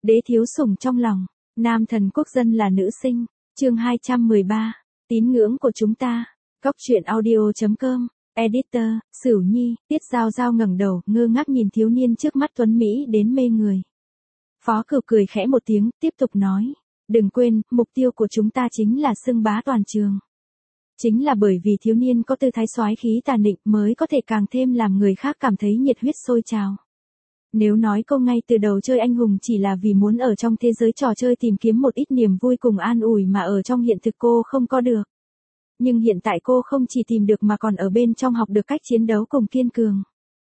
Đế thiếu sủng trong lòng, nam thần quốc dân là nữ sinh, chương 213, tín ngưỡng của chúng ta, Cóc truyện audio.com, editor, Sửu Nhi, Tiết Giao Giao ngẩng đầu, ngơ ngác nhìn thiếu niên trước mắt tuấn Mỹ đến mê người. Phó Cửu cười khẽ một tiếng, tiếp tục nói, đừng quên, mục tiêu của chúng ta chính là xưng bá toàn trường. Chính là bởi vì thiếu niên có tư thái soái khí tà nịnh mới có thể càng thêm làm người khác cảm thấy nhiệt huyết sôi trào. Nếu nói cô ngay từ đầu chơi anh hùng chỉ là vì muốn ở trong thế giới trò chơi tìm kiếm một ít niềm vui cùng an ủi mà ở trong hiện thực cô không có được. Nhưng hiện tại cô không chỉ tìm được mà còn ở bên trong học được cách chiến đấu cùng kiên cường.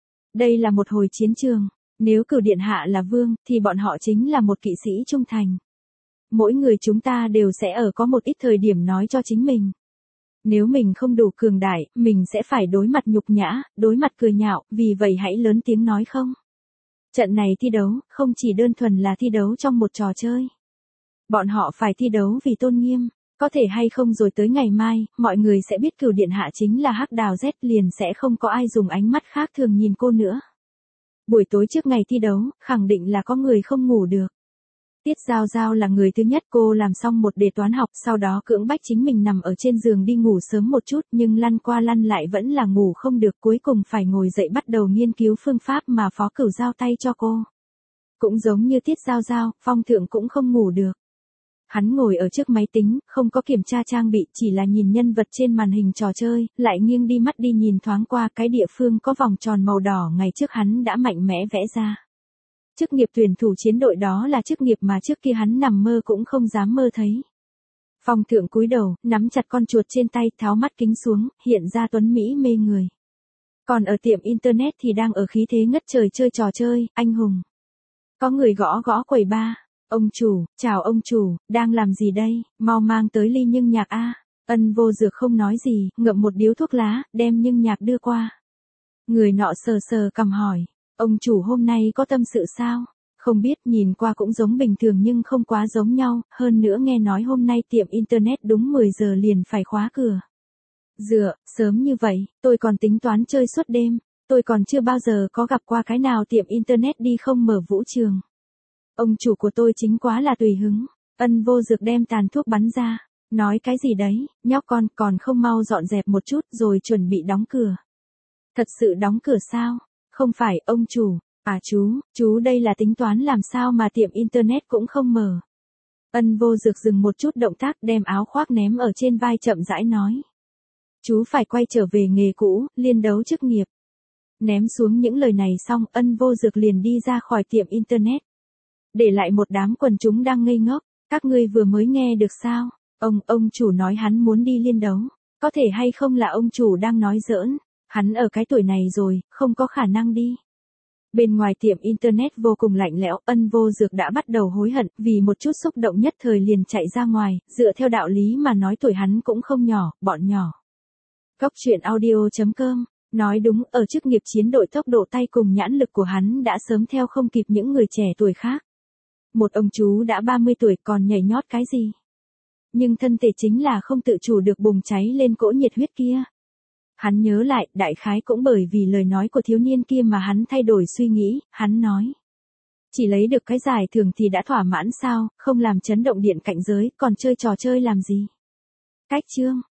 Đây là một hồi chiến trường, nếu Cửu Điện Hạ là vương thì bọn họ chính là một kỵ sĩ trung thành. Mỗi người chúng ta đều sẽ ở có một ít thời điểm nói cho chính mình. Nếu mình không đủ cường đại, mình sẽ phải đối mặt nhục nhã, đối mặt cười nhạo, vì vậy hãy lớn tiếng nói không. Trận này thi đấu, không chỉ đơn thuần là thi đấu trong một trò chơi. Bọn họ phải thi đấu vì tôn nghiêm, có thể hay không rồi tới ngày mai, mọi người sẽ biết Cửu Điện Hạ chính là Hắc Đào Z, liền sẽ không có ai dùng ánh mắt khác thường nhìn cô nữa. Buổi tối trước ngày thi đấu, khẳng định là có người không ngủ được. Tiết Giao Giao là người thứ nhất, cô làm xong một đề toán học, sau đó cưỡng bách chính mình nằm ở trên giường đi ngủ sớm một chút, nhưng lăn qua lăn lại vẫn là ngủ không được, cuối cùng phải ngồi dậy bắt đầu nghiên cứu phương pháp mà Phó Cửu giao tay cho cô. Cũng giống như Tiết Giao Giao, Phong Thượng cũng không ngủ được. Hắn ngồi ở trước máy tính, không có kiểm tra trang bị, chỉ là nhìn nhân vật trên màn hình trò chơi, lại nghiêng đi mắt đi nhìn thoáng qua cái địa phương có vòng tròn màu đỏ ngày trước hắn đã mạnh mẽ vẽ ra. Chức nghiệp tuyển thủ chiến đội đó là chức nghiệp mà trước kia hắn nằm mơ cũng không dám mơ thấy. Phong Thượng cúi đầu, nắm chặt con chuột trên tay, tháo mắt kính xuống, hiện ra tuấn Mỹ mê người. Còn ở tiệm internet thì đang ở khí thế ngất trời chơi trò chơi, anh hùng. Có người gõ gõ quầy ba. Ông chủ, chào ông chủ, đang làm gì đây, mau mang tới ly nhưng nhạc a. Ân Vô Dược không nói gì, ngậm một điếu thuốc lá, đem nhưng nhạc đưa qua. Người nọ sờ sờ cằm hỏi, ông chủ hôm nay có tâm sự sao? Không biết, nhìn qua cũng giống bình thường nhưng không quá giống nhau, hơn nữa nghe nói hôm nay tiệm internet đúng 10 giờ liền phải khóa cửa. Dựa, sớm như vậy, tôi còn tính toán chơi suốt đêm, tôi còn chưa bao giờ có gặp qua cái nào tiệm internet đi không mở vũ trường. Ông chủ của tôi chính quá là tùy hứng. Ân Vô Dược đem tàn thuốc bắn ra. Nói cái gì đấy, nhóc con còn không mau dọn dẹp một chút rồi chuẩn bị đóng cửa. Thật sự đóng cửa sao? Không phải, ông chủ. À chú đây là tính toán làm sao mà tiệm internet cũng không mở. Ân Vô Dược dừng một chút động tác đem áo khoác ném ở trên vai chậm rãi nói. Chú phải quay trở về nghề cũ, liên đấu chức nghiệp. Ném xuống những lời này xong, Ân Vô Dược liền đi ra khỏi tiệm internet. Để lại một đám quần chúng đang ngây ngốc, các ngươi vừa mới nghe được sao? Ông chủ nói hắn muốn đi liên đấu, có thể hay không là ông chủ đang nói giỡn, hắn ở cái tuổi này rồi, không có khả năng đi. Bên ngoài tiệm internet vô cùng lạnh lẽo, Ân Vô Dược đã bắt đầu hối hận, vì một chút xúc động nhất thời liền chạy ra ngoài, dựa theo đạo lý mà nói tuổi hắn cũng không nhỏ, bọn nhỏ. Cóc truyện audio.com, nói đúng, ở chức nghiệp chiến đội tốc độ tay cùng nhãn lực của hắn đã sớm theo không kịp những người trẻ tuổi khác. Một ông chú đã 30 tuổi còn nhảy nhót cái gì? Nhưng thân thể chính là không tự chủ được bùng cháy lên cỗ nhiệt huyết kia. Hắn nhớ lại, đại khái cũng bởi vì lời nói của thiếu niên kia mà hắn thay đổi suy nghĩ, hắn nói. Chỉ lấy được cái giải thưởng thì đã thỏa mãn sao, không làm chấn động điện cảnh giới, còn chơi trò chơi làm gì? Cách chương,